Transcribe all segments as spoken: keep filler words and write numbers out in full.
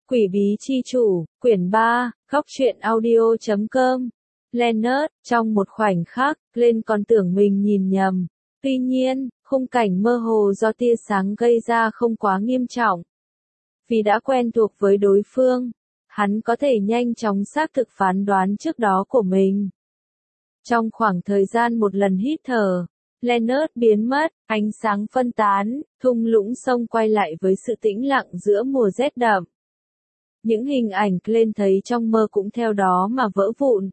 Quỷ bí chi chủ, quyển ba, góc truyện audio chấm com. Leonard, trong một khoảnh khắc, Glenn còn tưởng mình nhìn nhầm. Tuy nhiên, khung cảnh mơ hồ do tia sáng gây ra không quá nghiêm trọng. Vì đã quen thuộc với đối phương, hắn có thể nhanh chóng xác thực phán đoán trước đó của mình. Trong khoảng thời gian một lần hít thở, Leonard biến mất, ánh sáng phân tán, thung lũng sông quay lại với sự tĩnh lặng giữa mùa rét đậm. Những hình ảnh Glenn thấy trong mơ cũng theo đó mà vỡ vụn.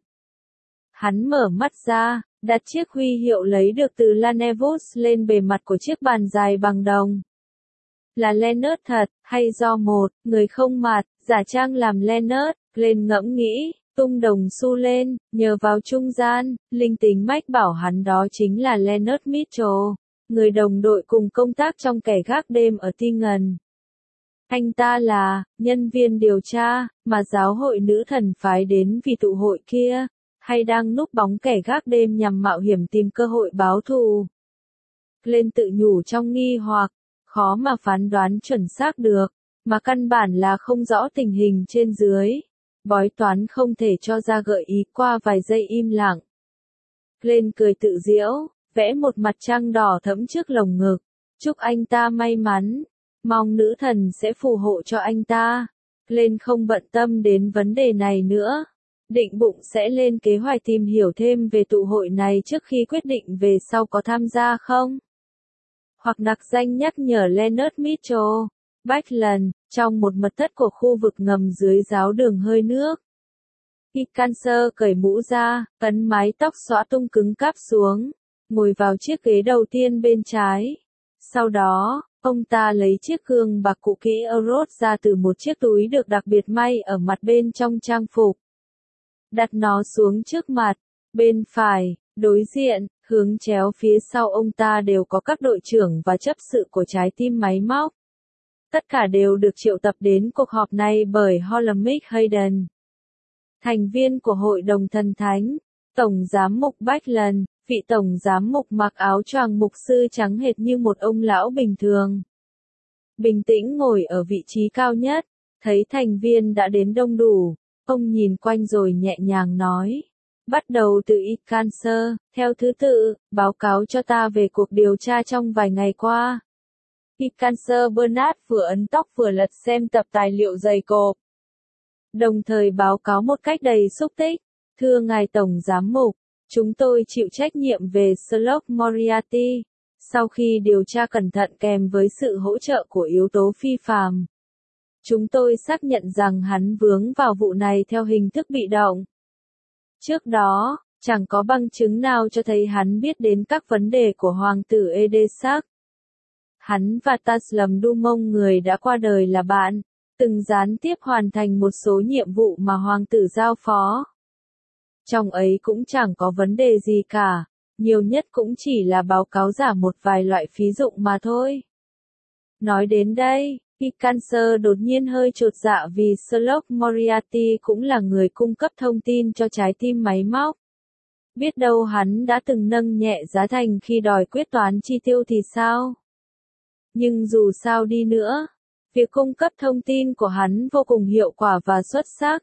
Hắn mở mắt ra, đặt chiếc huy hiệu lấy được từ Lanevus lên bề mặt của chiếc bàn dài bằng đồng. Là Leonard thật, hay do một người không mặt, giả trang làm Leonard, Glenn ngẫm nghĩ, tung đồng xu lên, nhờ vào trung gian, linh tính mách bảo hắn đó chính là Leonard Mitchell, người đồng đội cùng công tác trong kẻ gác đêm ở Tingen. Anh ta là nhân viên điều tra mà giáo hội nữ thần phái đến vì tụ hội kia, hay đang núp bóng kẻ gác đêm nhằm mạo hiểm tìm cơ hội báo thù. Glenn tự nhủ trong nghi hoặc, khó mà phán đoán chuẩn xác được, mà căn bản là không rõ tình hình trên dưới. Bói toán không thể cho ra gợi ý qua vài giây im lặng. Glenn cười tự giễu, vẽ một mặt trăng đỏ thẫm trước lồng ngực, chúc anh ta may mắn. Mong nữ thần sẽ phù hộ cho anh ta. Glenn không bận tâm đến vấn đề này nữa. Định bụng sẽ lên kế hoạch tìm hiểu thêm về tụ hội này trước khi quyết định về sau có tham gia không. Hoặc đặc danh nhắc nhở Leonard Mitchell, Backlund, trong một mật thất của khu vực ngầm dưới giáo đường hơi nước. Icancer cởi mũ ra, ấn mái tóc xõa tung cứng cáp xuống, ngồi vào chiếc ghế đầu tiên bên trái. Sau đó, ông ta lấy chiếc gương bạc cũ kỹ Eurot ra từ một chiếc túi được đặc biệt may ở mặt bên trong trang phục. Đặt nó xuống trước mặt, bên phải, đối diện, hướng chéo phía sau ông ta đều có các đội trưởng và chấp sự của trái tim máy móc. Tất cả đều được triệu tập đến cuộc họp này bởi Holomich Hayden, thành viên của Hội đồng Thần Thánh, Tổng Giám mục Backlund. Vị tổng giám mục mặc áo choàng mục sư trắng hệt như một ông lão bình thường. Bình tĩnh ngồi ở vị trí cao nhất, thấy thành viên đã đến đông đủ, ông nhìn quanh rồi nhẹ nhàng nói. Bắt đầu từ Icancer, theo thứ tự, báo cáo cho ta về cuộc điều tra trong vài ngày qua. Icancer Bernard vừa ấn tóc vừa lật xem tập tài liệu dày cộp. Đồng thời báo cáo một cách đầy xúc tích. Thưa ngài tổng giám mục, chúng tôi chịu trách nhiệm về Sherlock Moriarty. Sau khi điều tra cẩn thận kèm với sự hỗ trợ của yếu tố phi phàm, chúng tôi xác nhận rằng hắn vướng vào vụ này theo hình thức bị động. Trước đó, chẳng có bằng chứng nào cho thấy hắn biết đến các vấn đề của hoàng tử Edesac. Hắn và Taslam Dumont người đã qua đời là bạn, từng gián tiếp hoàn thành một số nhiệm vụ mà hoàng tử giao phó. Trong ấy cũng chẳng có vấn đề gì cả, nhiều nhất cũng chỉ là báo cáo giả một vài loại phí dụng mà thôi. Nói đến đây, Icancer đột nhiên hơi chột dạ vì Sherlock Moriarty cũng là người cung cấp thông tin cho trái tim máy móc. Biết đâu hắn đã từng nâng nhẹ giá thành khi đòi quyết toán chi tiêu thì sao? Nhưng dù sao đi nữa, việc cung cấp thông tin của hắn vô cùng hiệu quả và xuất sắc.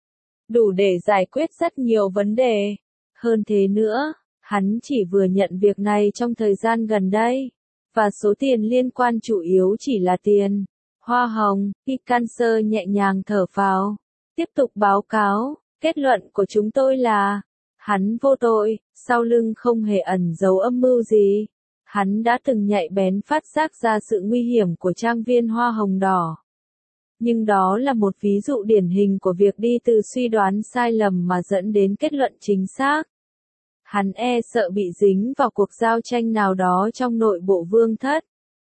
Đủ để giải quyết rất nhiều vấn đề. Hơn thế nữa, hắn chỉ vừa nhận việc này trong thời gian gần đây. Và số tiền liên quan chủ yếu chỉ là tiền hoa hồng. Icancer nhẹ nhàng thở phào. Tiếp tục báo cáo, kết luận của chúng tôi là, hắn vô tội, sau lưng không hề ẩn giấu âm mưu gì. Hắn đã từng nhạy bén phát giác ra sự nguy hiểm của trang viên hoa hồng đỏ. Nhưng đó là một ví dụ điển hình của việc đi từ suy đoán sai lầm mà dẫn đến kết luận chính xác. Hắn e sợ bị dính vào cuộc giao tranh nào đó trong nội bộ vương thất,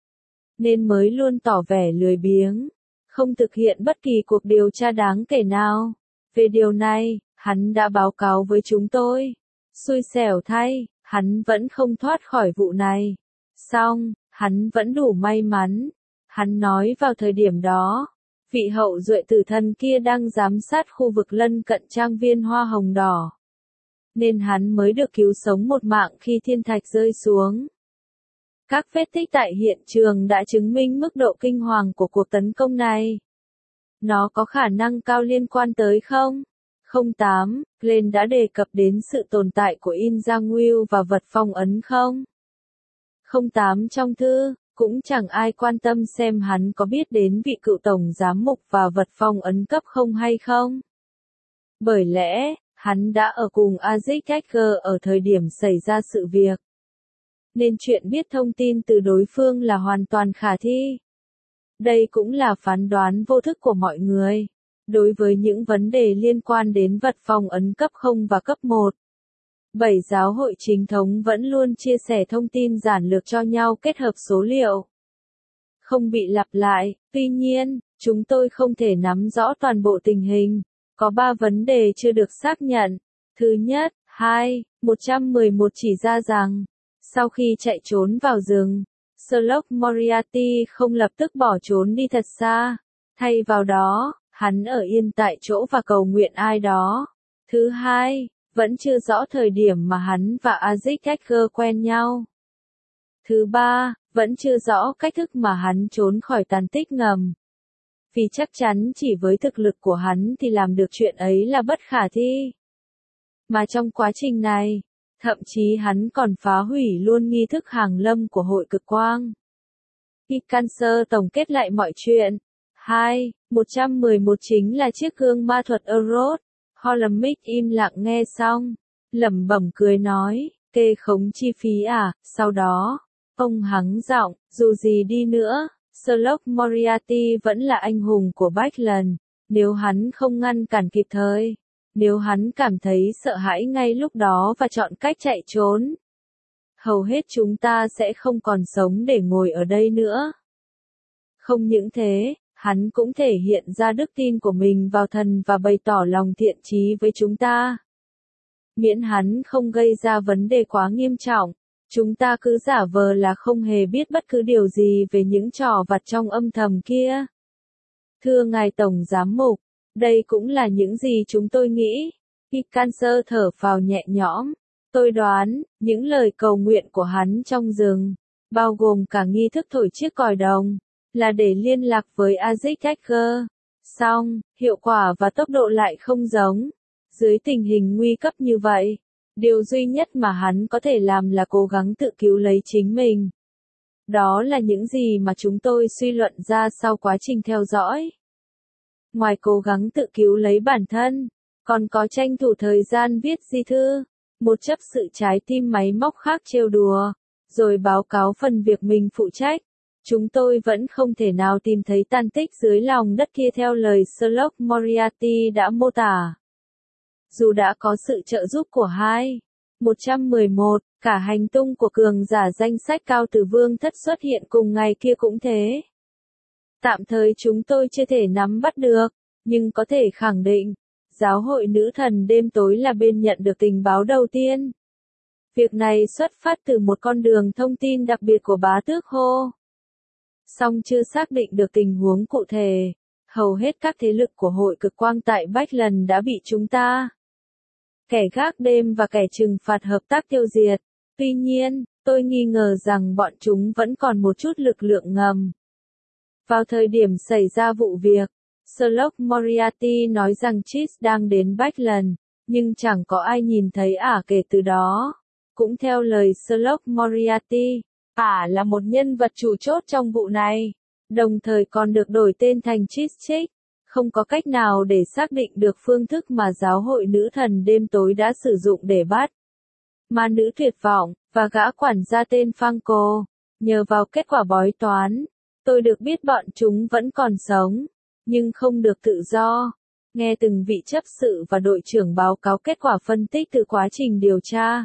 nên mới luôn tỏ vẻ lười biếng, không thực hiện bất kỳ cuộc điều tra đáng kể nào. Về điều này, hắn đã báo cáo với chúng tôi. Xui xẻo thay, hắn vẫn không thoát khỏi vụ này. Song, hắn vẫn đủ may mắn. Hắn nói vào thời điểm đó, vị hậu duệ tử thần kia đang giám sát khu vực lân cận trang viên hoa hồng đỏ, nên hắn mới được cứu sống một mạng khi thiên thạch rơi xuống. Các vết tích tại hiện trường đã chứng minh mức độ kinh hoàng của cuộc tấn công này. Nó có khả năng cao liên quan tới không? không tám. Glenn đã đề cập đến sự tồn tại của In Giang và vật phong ấn không? không tám. Trong thư, cũng chẳng ai quan tâm xem hắn có biết đến vị cựu tổng giám mục và vật phong ấn cấp không hay không. Bởi lẽ, hắn đã ở cùng Isaac Hacker ở thời điểm xảy ra sự việc. Nên chuyện biết thông tin từ đối phương là hoàn toàn khả thi. Đây cũng là phán đoán vô thức của mọi người. Đối với những vấn đề liên quan đến vật phong ấn cấp không và cấp một. Bảy giáo hội chính thống vẫn luôn chia sẻ thông tin giản lược cho nhau kết hợp số liệu. Không bị lặp lại, tuy nhiên, chúng tôi không thể nắm rõ toàn bộ tình hình. Có ba vấn đề chưa được xác nhận. Thứ nhất, hai, một trăm mười một chỉ ra rằng, sau khi chạy trốn vào rừng, Sherlock Moriarty không lập tức bỏ trốn đi thật xa. Thay vào đó, hắn ở yên tại chỗ và cầu nguyện ai đó. Thứ hai, vẫn chưa rõ thời điểm mà hắn và Isaac Hacker quen nhau. Thứ ba, vẫn chưa rõ cách thức mà hắn trốn khỏi tàn tích ngầm. Vì chắc chắn chỉ với thực lực của hắn thì làm được chuyện ấy là bất khả thi. Mà trong quá trình này, thậm chí hắn còn phá hủy luôn nghi thức hàng lâm của hội cực quang. Khi Cancer tổng kết lại mọi chuyện. hai. một trăm mười một chính là chiếc gương ma thuật Errol. Holmick im lặng nghe xong, lẩm bẩm cười nói, kê khống chi phí à, sau đó, ông hắng giọng, dù gì đi nữa, Sherlock Moriarty vẫn là anh hùng của Backland, nếu hắn không ngăn cản kịp thời, nếu hắn cảm thấy sợ hãi ngay lúc đó và chọn cách chạy trốn, hầu hết chúng ta sẽ không còn sống để ngồi ở đây nữa. Không những thế, hắn cũng thể hiện ra đức tin của mình vào thần và bày tỏ lòng thiện chí với chúng ta. Miễn hắn không gây ra vấn đề quá nghiêm trọng, chúng ta cứ giả vờ là không hề biết bất cứ điều gì về những trò vặt trong âm thầm kia. Thưa ngài Tổng Giám mục, đây cũng là những gì chúng tôi nghĩ. Khi Cancer thở phào nhẹ nhõm, tôi đoán, những lời cầu nguyện của hắn trong rừng, bao gồm cả nghi thức thổi chiếc còi đồng, là để liên lạc với Isaac Hacker. Song, hiệu quả và tốc độ lại không giống. Dưới tình hình nguy cấp như vậy, điều duy nhất mà hắn có thể làm là cố gắng tự cứu lấy chính mình. Đó là những gì mà chúng tôi suy luận ra sau quá trình theo dõi. Ngoài cố gắng tự cứu lấy bản thân, còn có tranh thủ thời gian viết di thư, một chấp sự trái tim máy móc khác trêu đùa, rồi báo cáo phần việc mình phụ trách. Chúng tôi vẫn không thể nào tìm thấy tàn tích dưới lòng đất kia theo lời Sherlock Moriarty đã mô tả. Dù đã có sự trợ giúp của hai. một trăm mười một, cả hành tung của cường giả danh sách cao từ vương thất xuất hiện cùng ngày kia cũng thế. Tạm thời chúng tôi chưa thể nắm bắt được, nhưng có thể khẳng định, giáo hội nữ thần đêm tối là bên nhận được tình báo đầu tiên. Việc này xuất phát từ một con đường thông tin đặc biệt của bá tước Hô. Song chưa xác định được tình huống cụ thể, hầu hết các thế lực của hội cực quang tại Backland đã bị chúng ta, kẻ gác đêm và kẻ trừng phạt hợp tác tiêu diệt. Tuy nhiên, tôi nghi ngờ rằng bọn chúng vẫn còn một chút lực lượng ngầm. Vào thời điểm xảy ra vụ việc, Sherlock Moriarty nói rằng Chris đang đến Backland, nhưng chẳng có ai nhìn thấy ả kể từ đó. Cũng theo lời Sherlock Moriarty, ả là một nhân vật chủ chốt trong vụ này, đồng thời còn được đổi tên thành Chris. Không có cách nào để xác định được phương thức mà giáo hội nữ thần đêm tối đã sử dụng để bắt ma nữ tuyệt vọng, và gã quản gia tên Franco. Nhờ vào kết quả bói toán, tôi được biết bọn chúng vẫn còn sống, nhưng không được tự do. Nghe từng vị chấp sự và đội trưởng báo cáo kết quả phân tích từ quá trình điều tra.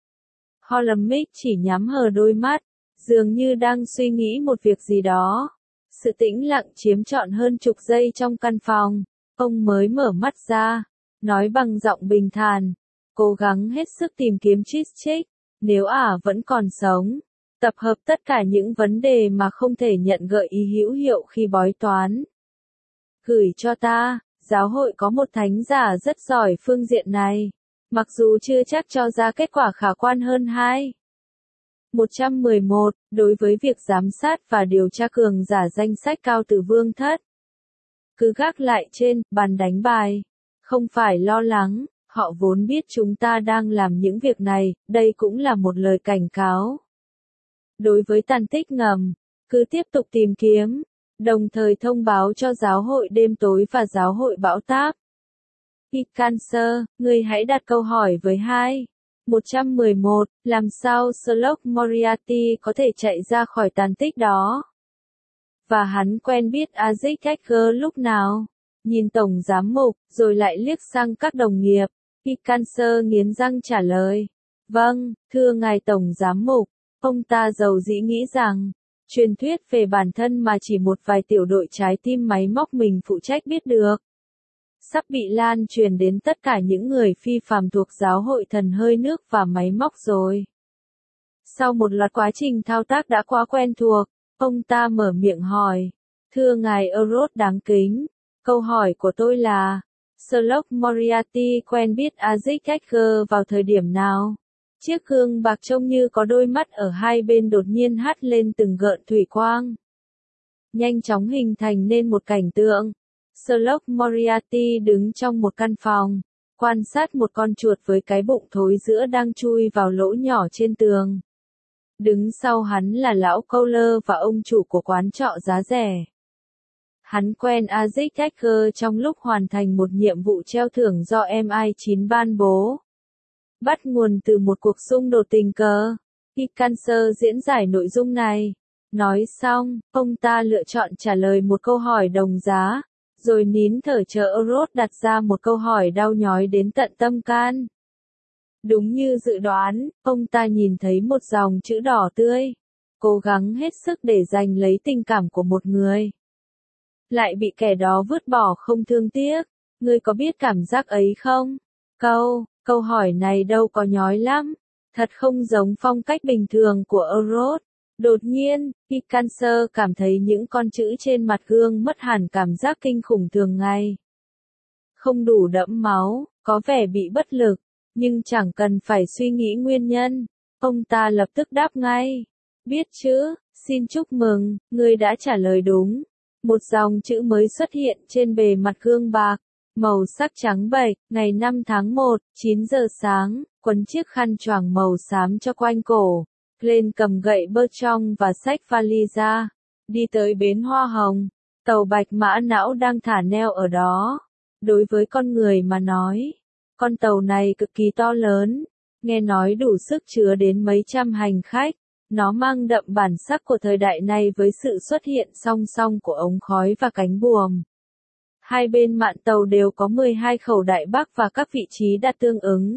Holmick chỉ nhắm hờ đôi mắt, dường như đang suy nghĩ một việc gì đó. Sự tĩnh lặng chiếm trọn hơn chục giây trong căn phòng. Ông mới mở mắt ra, nói bằng giọng bình thản, cố gắng hết sức tìm kiếm Chich, nếu ả vẫn còn sống. Tập hợp tất cả những vấn đề mà không thể nhận gợi ý hữu hiệu khi bói toán. Gửi cho ta, giáo hội có một thánh giả rất giỏi phương diện này, mặc dù chưa chắc cho ra kết quả khả quan hơn hai. một trăm mười một, đối với việc giám sát và điều tra cường giả danh sách cao từ vương thất. cứ gác lại trên bàn đánh bài. Không phải lo lắng, họ vốn biết chúng ta đang làm những việc này, đây cũng là một lời cảnh cáo. Đối với tàn tích ngầm, cứ tiếp tục tìm kiếm, đồng thời thông báo cho giáo hội đêm tối và giáo hội bão táp. Hit Cancer, người hãy đặt câu hỏi với hai. một trăm mười một, làm sao Sherlock Moriarty có thể chạy ra khỏi tàn tích đó? Và hắn quen biết Isaac Hacker lúc nào? Nhìn Tổng Giám mục, rồi lại liếc sang các đồng nghiệp. Hit Cancer nghiến răng trả lời. Vâng, thưa ngài Tổng Giám mục. Ông ta giàu dĩ nghĩ rằng, truyền thuyết về bản thân mà chỉ một vài tiểu đội trái tim máy móc mình phụ trách biết được, sắp bị lan truyền đến tất cả những người phi phàm thuộc giáo hội thần hơi nước và máy móc rồi. Sau một loạt quá trình thao tác đã quá quen thuộc, ông ta mở miệng hỏi, thưa ngài Eurot đáng kính, câu hỏi của tôi là, Sherlock Moriarty quen biết Isaac Hacker vào thời điểm nào? Chiếc gương bạc trông như có đôi mắt ở hai bên đột nhiên hắt lên từng gợn thủy quang. Nhanh chóng hình thành nên một cảnh tượng. Sherlock Moriarty đứng trong một căn phòng, quan sát một con chuột với cái bụng thối giữa đang chui vào lỗ nhỏ trên tường. Đứng sau hắn là lão Cowler và ông chủ của quán trọ giá rẻ. Hắn quen Isaac Hacker trong lúc hoàn thành một nhiệm vụ treo thưởng do em i chín ban bố. Bắt nguồn từ một cuộc xung đột tình cờ. Hit Cancer diễn giải nội dung này. Nói xong, ông ta lựa chọn trả lời một câu hỏi đồng giá, rồi nín thở chờ Eurot đặt ra một câu hỏi đau nhói đến tận tâm can. Đúng như dự đoán, ông ta nhìn thấy một dòng chữ đỏ tươi, cố gắng hết sức để giành lấy tình cảm của một người. Lại bị kẻ đó vứt bỏ không thương tiếc. Ngươi có biết cảm giác ấy không? Câu, câu hỏi này đâu có nhói lắm. Thật không giống phong cách bình thường của Eurot. Đột nhiên, Hit Cancer cảm thấy những con chữ trên mặt gương mất hẳn cảm giác kinh khủng thường ngày. Không đủ đẫm máu, có vẻ bị bất lực, nhưng chẳng cần phải suy nghĩ nguyên nhân. Ông ta lập tức đáp ngay. Biết chứ, xin chúc mừng, ngươi đã trả lời đúng. Một dòng chữ mới xuất hiện trên bề mặt gương bạc, màu sắc trắng bệch, ngày năm tháng một, chín giờ sáng, quấn chiếc khăn choàng màu xám cho quanh cổ. Lên cầm gậy bơ trong và xách vali ra, đi tới bến Hoa Hồng, tàu bạch mã não đang thả neo ở đó. Đối với con người mà nói, con tàu này cực kỳ to lớn, nghe nói đủ sức chứa đến mấy trăm hành khách. Nó mang đậm bản sắc của thời đại này với sự xuất hiện song song của ống khói và cánh buồm. Hai bên mạn tàu đều có mười hai khẩu đại bác và các vị trí đặt tương ứng.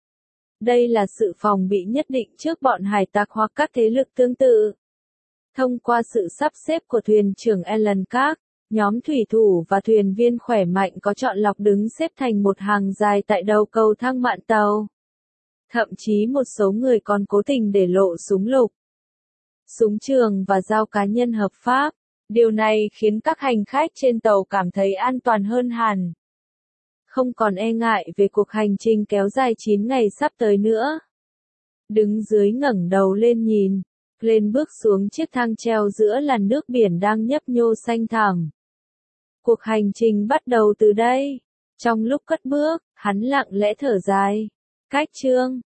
Đây là sự phòng bị nhất định trước bọn hải tặc hoặc các thế lực tương tự. Thông qua sự sắp xếp của thuyền trưởng Alan Clark, nhóm thủy thủ và thuyền viên khỏe mạnh có chọn lọc đứng xếp thành một hàng dài tại đầu cầu thang mạn tàu. Thậm chí một số người còn cố tình để lộ súng lục, súng trường và dao cá nhân hợp pháp. Điều này khiến các hành khách trên tàu cảm thấy an toàn hơn hẳn. Không còn e ngại về cuộc hành trình kéo dài chín ngày sắp tới nữa. Đứng dưới ngẩng đầu lên nhìn, Glenn bước xuống chiếc thang treo giữa làn nước biển đang nhấp nhô xanh thẳm. Cuộc hành trình bắt đầu từ đây. Trong lúc cất bước, hắn lặng lẽ thở dài. Cách chương